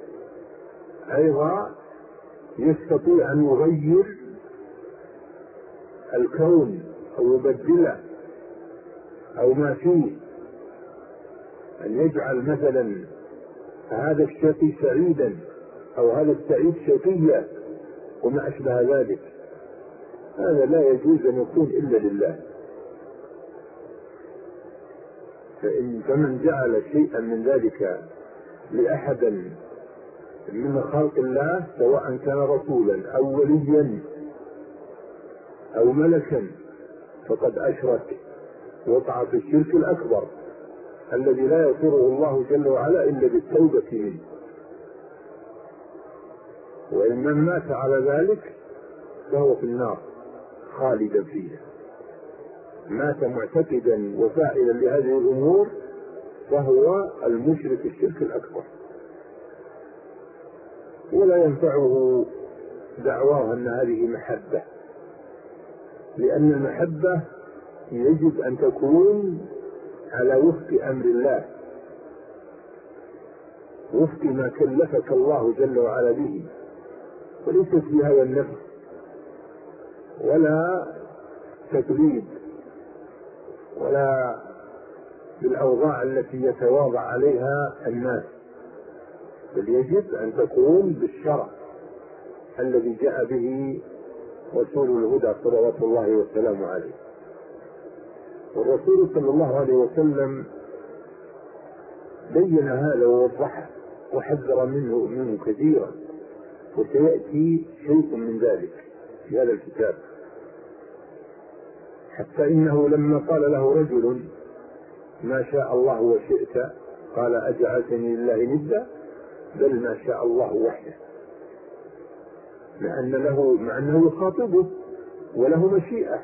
B: أيضا يستطيع أن يغير الكون أو يبدله أو ما فيه، أن يجعل مثلا هذا الشقي سعيدا أو هذا السعيد شقيا وما أشبه ذلك. هذا لا يجوز أن يكون إلا لله. فمن جعل شيئا من ذلك لأحد من خلق الله سواء كان رسولا أو وليا أو ملكا فقد أشرك، وقع في الشرك الأكبر الذي لا يغفره الله جل وعلا إلا بالتوبة منه. وإن من مات على ذلك فهو في النار خالدا فيها، مات معتقدا وفاعلا لهذه الأمور فهو المشرك الشرك الأكبر. ولا ينفعه دعواه أن هذه محبة، لأن المحبة يجب أن تكون على وفق أمر الله، وفق ما كلفك الله جل وعلا به، وليست بهوى النفس ولا تقليد ولا بالأوضاع التي يتواضع عليها الناس، بل يجب أن تكون بالشرع الذي جاء به رسول الهدى صلوات الله وسلامه عليه. والرسول صلى الله عليه وسلم بين هذا ووضحه وحذر منه كثيرا، وسيأتي شيء من ذلك في هذا الكتاب. حتى إنه لما قال له رجل ما شاء الله وشئت قال أجعلتني لله ندا، بل ما شاء الله وحده، مع أنه يخاطبه وله مشيئة،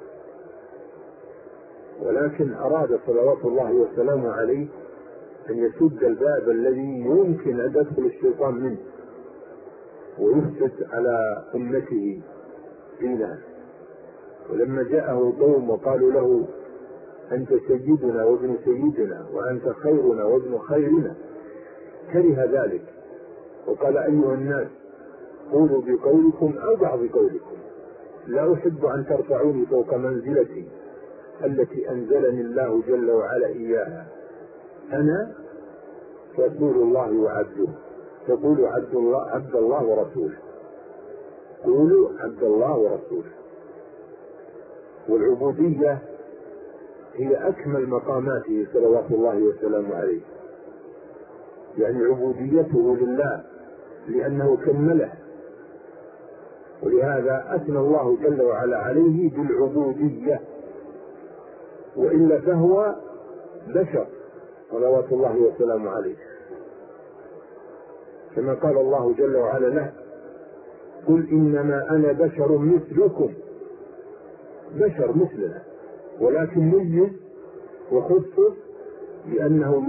B: ولكن أراد صلوات الله وسلامه عليه أن يسد الباب الذي يمكن أن يدخل الشيطان منه ويفسد على أمته دينها. ولما جاءه قوم وقالوا له أنت سيدنا وابن سيدنا وأنت خيرنا وابن خيرنا كره ذلك، وقال أيها الناس قولوا بقولكم أو بعض قولكم، لا أحب أن ترفعوني فوق منزلتي التي أنزلني الله جل وعلا إياها، أنا رسول الله وعبده، فقولوا عبد الله ورسوله، قولوا عبد الله ورسوله. والعبودية هي أكمل مقاماته صلوات الله وسلامه عليه، يعني عبوديته لله لأنه كمله، ولهذا أثنى الله جل وعلا عليه بالعبودية، وإلا فهو بشر صلوات الله وسلامه عليه، كما قال الله جل وعلا له قل إنما أنا بشر مثلكم، بشر مثلنا، ولكن ميز وخصص لأنه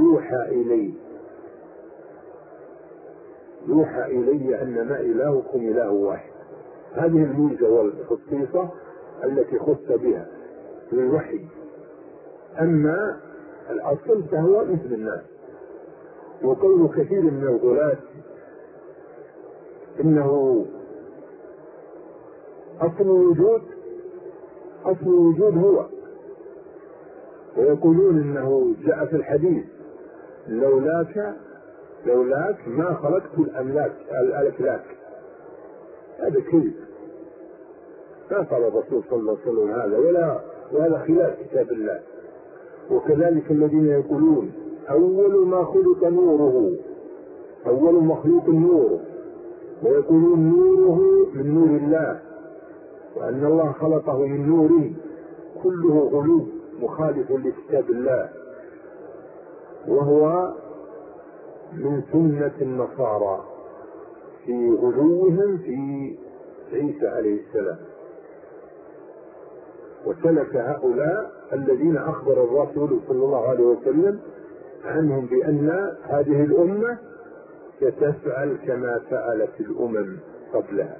B: يوحى إلي أنما إلهكم إله واحد. هذه الميزة والخصيصة التي خص بها للوحي. أما الأصل فهو مثل الناس. وقول كثير من الغلاة إنه أصل الوجود هو، ويقولون إنه جاء في الحديث لولاك ما خلقت الأفلاك. هذا كذب، ما قال الرسول صلى الله عليه وسلم هذا، وهذا خلاف كتاب الله. وكذلك الذين يقولون أول ما خلق نوره، أول مخلوق نوره، ويقولون نوره من نور الله، وأن الله خلقه من نوره، كله غلو مخالف لكتاب الله، وهو من سنة النصارى في غلوهم في عيسى عليه السلام. وسلك هؤلاء الذين أخبر الرسول صلى الله عليه وسلم عنهم بأن هذه الأمة ستفعل كما فعلت الأمم قبلها.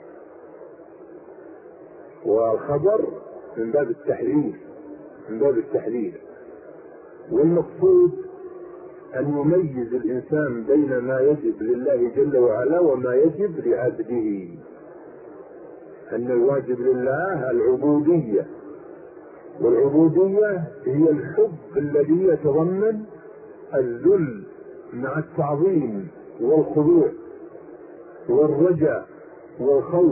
B: والخبر من باب التحذير، والمقصود أن يميز الإنسان بين ما يجب لله جل وعلا وما يجب لعبده. أن الواجب لله العبودية، والعبودية هي الحب الذي يتضمن الذل مع التعظيم والخضوع والرجاء والخوف،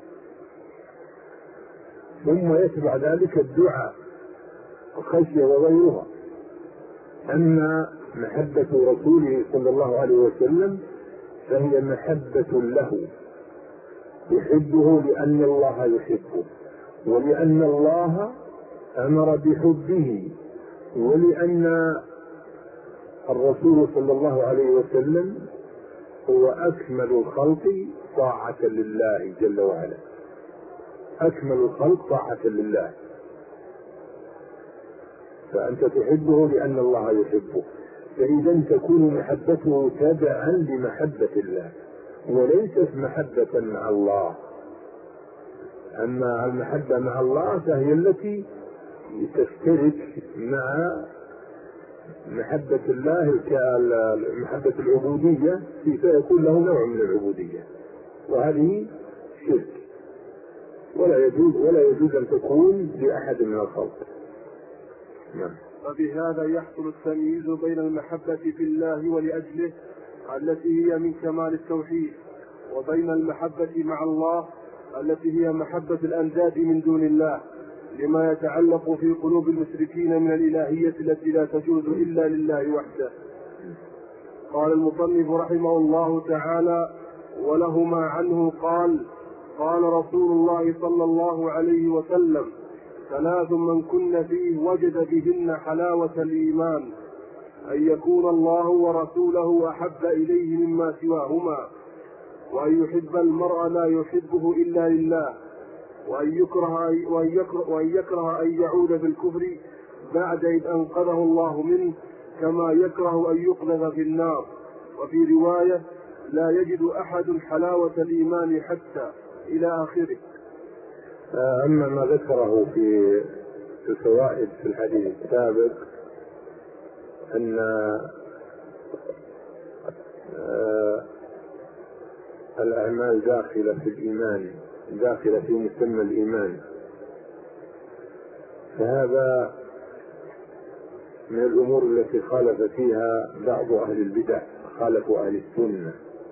B: ثم يتبع ذلك الدعاء والخشية وغيرها. أما محبة رسوله صلى الله عليه وسلم فهي محبة له، يحبه لأن الله يحبه، ولأن الله أمر بحبه، ولأن الرسول صلى الله عليه وسلم هو أكمل الخلق طاعة لله جل وعلا، أكمل الخلق طاعة لله. فأنت تحبه لأن الله يحبه، فإذا تكون محبته تبعا لمحبة الله وليست محبة مع الله. أما المحبة مع الله فهي التي تشترك مع محبة الله كمحبة العبودية، فيكون له نوع من العبودية، وهذه شرك ولا يجوز أن تكون لأحد من الخلق. نعم.
A: وبهذا يحصل التمييز بين المحبة في الله ولأجله التي هي من كمال التوحيد، وبين المحبة مع الله التي هي محبة الأنداد من دون الله، لما يتعلق في قلوب المشركين من الإلهية التي لا تجوز إلا لله وحده. قال المصنف رحمه الله تعالى: ولهما عنه قال: قال رسول الله صلى الله عليه وسلم: ثلاث من كن فيه وجد بهن حلاوة الإيمان: أن يكون الله ورسوله أحب إليه مما سواهما، وأن يحب المرء لا يحبه إلا لله، وأن يكره أن يعود بالكفر بعد إذ أنقذه الله منه، كما يكره أن يقذف في النار. وفي رواية: لا يجد أحد حلاوة الإيمان حتى، إلى آخره.
B: أما ما ذكره في الفوائد في الحديث السابق أن الأعمال داخلة في الإيمان، داخلة في مسمى الإيمان، فهذا من الأمور التي خالف فيها بعض أهل البدع، خالفوا أهل السنة،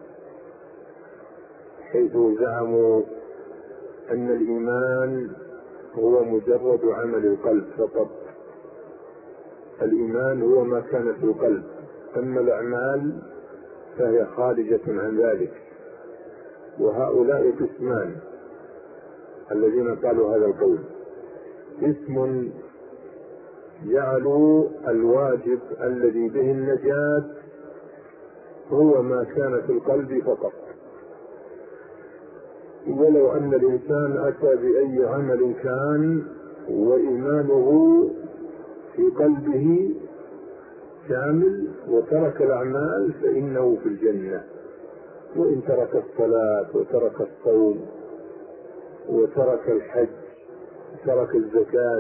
B: حيث زعموا أن الإيمان هو مجرد عمل القلب فقط. الإيمان هو ما كان في القلب، أما الأعمال فهي خارجة عن ذلك. وهؤلاء قسمان الذين قالوا هذا القول: قسم جعلوا الواجب الذي به النجاة هو ما كان في القلب فقط، ولو أن الإنسان أتى بأي عمل كان وإيمانه في قلبه كامل وترك الأعمال فإنه في الجنة، وإن ترك الصلاة وترك الصوم وترك الحج وترك الزكاة.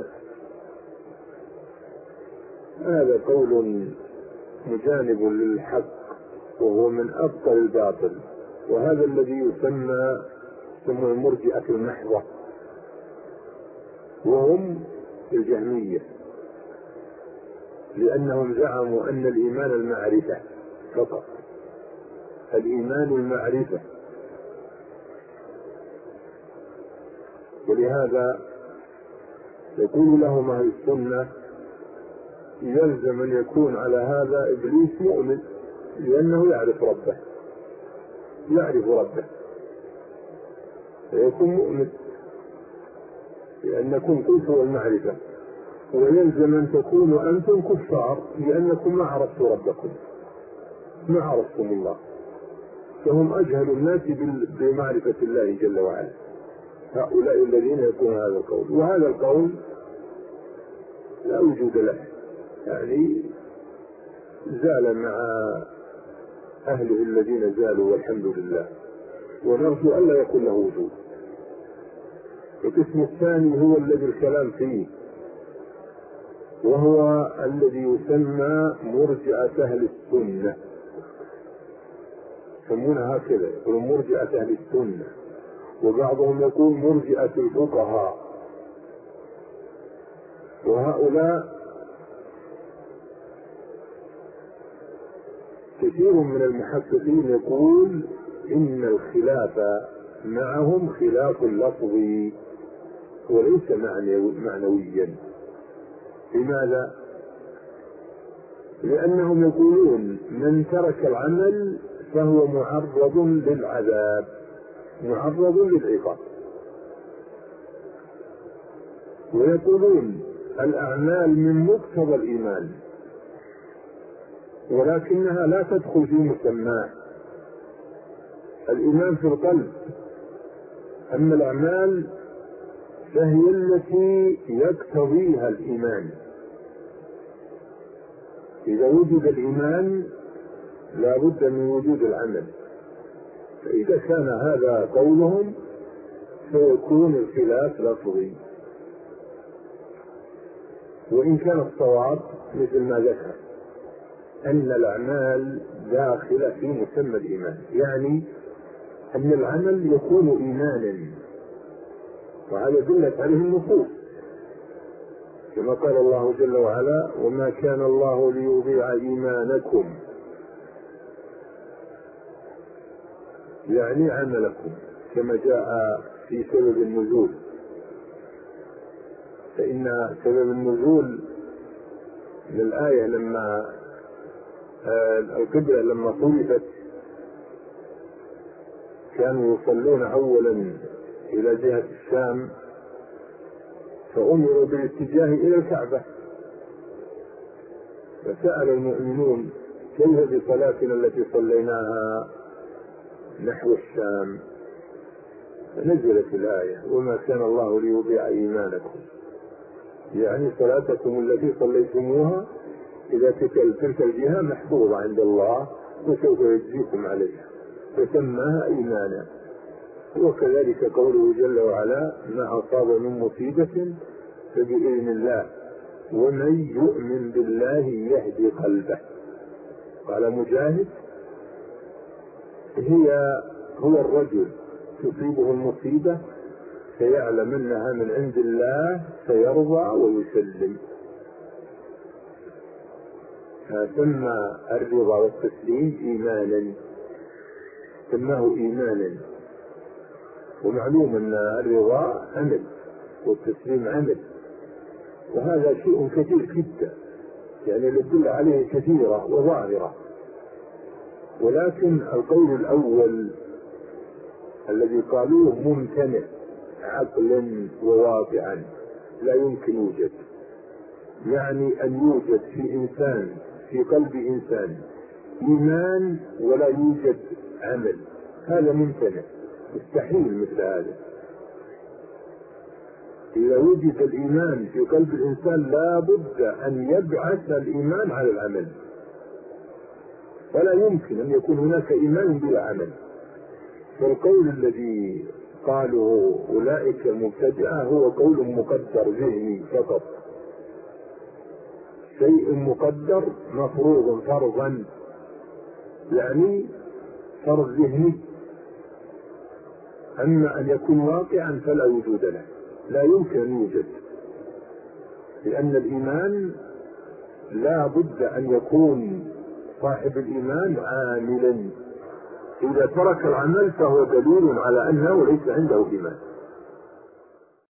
B: هذا قول مجانب للحق وهو من أبطل الباطل، وهذا الذي يسمى المرجئة المحضة، وهم الجهمية، لأنهم زعموا أن الإيمان المعرفة فقط، الإيمان المعرفة. ولهذا يقول لهم أهل السنة يلزم أن يكون على هذا إبليس مؤمن، لأنه يعرف ربه فيكون مؤمن، لأنكم قلتوا المعرفة. ويلزم أن تكونوا أنتم كفار لأنكم ما عرفتوا ربكم، ما عرفتم الله، فهم أجهل الناس بمعرفة الله جل وعلا. هؤلاء الذين يقولون هذا القول، وهذا القول لا وجود له، يعني زال مع أهله الذين زالوا والحمد لله، ونرجو ألا يكون له وجود. القسم الثاني هو الذي الكلام فيه، وهو الذي يسمى مرجئة أهل السنة، يسمونها هكذا، يقولون مرجئة أهل السنة، وبعضهم يقول مرجئة الفقهاء. وهؤلاء كثير من المحققين يقول إن الخلاف معهم خلاف لفظي وليس معنويا. لماذا؟ لأنهم يقولون من ترك العمل فهو معرض للعذاب، معرض للعقاب. ويقولون الأعمال من مقتضى الإيمان، ولكنها لا تدخل في مسماه. الإيمان في القلب، أما الأعمال فهي التي يقتضيها الإيمان. إذا وجد الإيمان لا بد من وجود العمل، فإذا كان هذا قولهم سيكون الخلاف لفظي، وإن كان الصواب مثل ما ذكر أن الأعمال داخلة في مسمى الإيمان، يعني أن العمل يكون إيمانا، وهذا دلت عليه النصوص، كما قال الله جل وعلا وما كان الله ليضيع إيمانكم، يعني عملكم، كما جاء في سبب النزول. فإن سبب النزول للآية لما القبلة لما صرفت كانوا يصلون أولا إلى جهة الشام، فأمروا بالاتجاه إلى الكعبة، فسأل المؤمنون كيف بصلاتنا التي صليناها نحو الشام، فنزلت الآية وما كان الله ليضيع إيمانكم، يعني صلاتكم التي صليتموها إذا تلك الجهة محفوظة عند الله وسوف يجزيكم عليها، فسماها إيمانا. وكذلك قوله جل وعلا ما أصاب من مصيبة فبإذن الله ومن يؤمن بالله يهدي قلبه. قال مجاهد هو الرجل تصيبه المصيبة فيعلم أنها من عند الله فيرضى ويسلم، فسمى الرضا والتسليم إيمانا، سماه إيمانا. ومعلوم أن الرضا عمل والتسليم عمل، وهذا شيء كثير جدا، يعني يدل عليه كثيرة وظاهرة. ولكن القول الأول الذي قالوه ممتنع عقلا وواقعا، لا يمكن يوجد، يعني أن يوجد في إنسان في قلب إنسان إيمان ولا يوجد عمل، هذا ممتنع. مستحيل مثل هذا. إذا وجد الإيمان في قلب الإنسان لا بد أن يبعث الإيمان على العمل، ولا يمكن أن يكون هناك إيمان بلا عمل. فالقول الذي قاله أولئك المبتدعة هو قول مقدر ذهني فقط، شيء مقدر مفروض فرضا، يعني فرض ذهني. أما أن يكون واقعا فلا وجود له، لا يمكن أن يوجد، لأن الإيمان لا بد أن يكون صاحب الإيمان عاملا. إذا ترك العمل فهو دليل على أنه ليس عنده إيمان.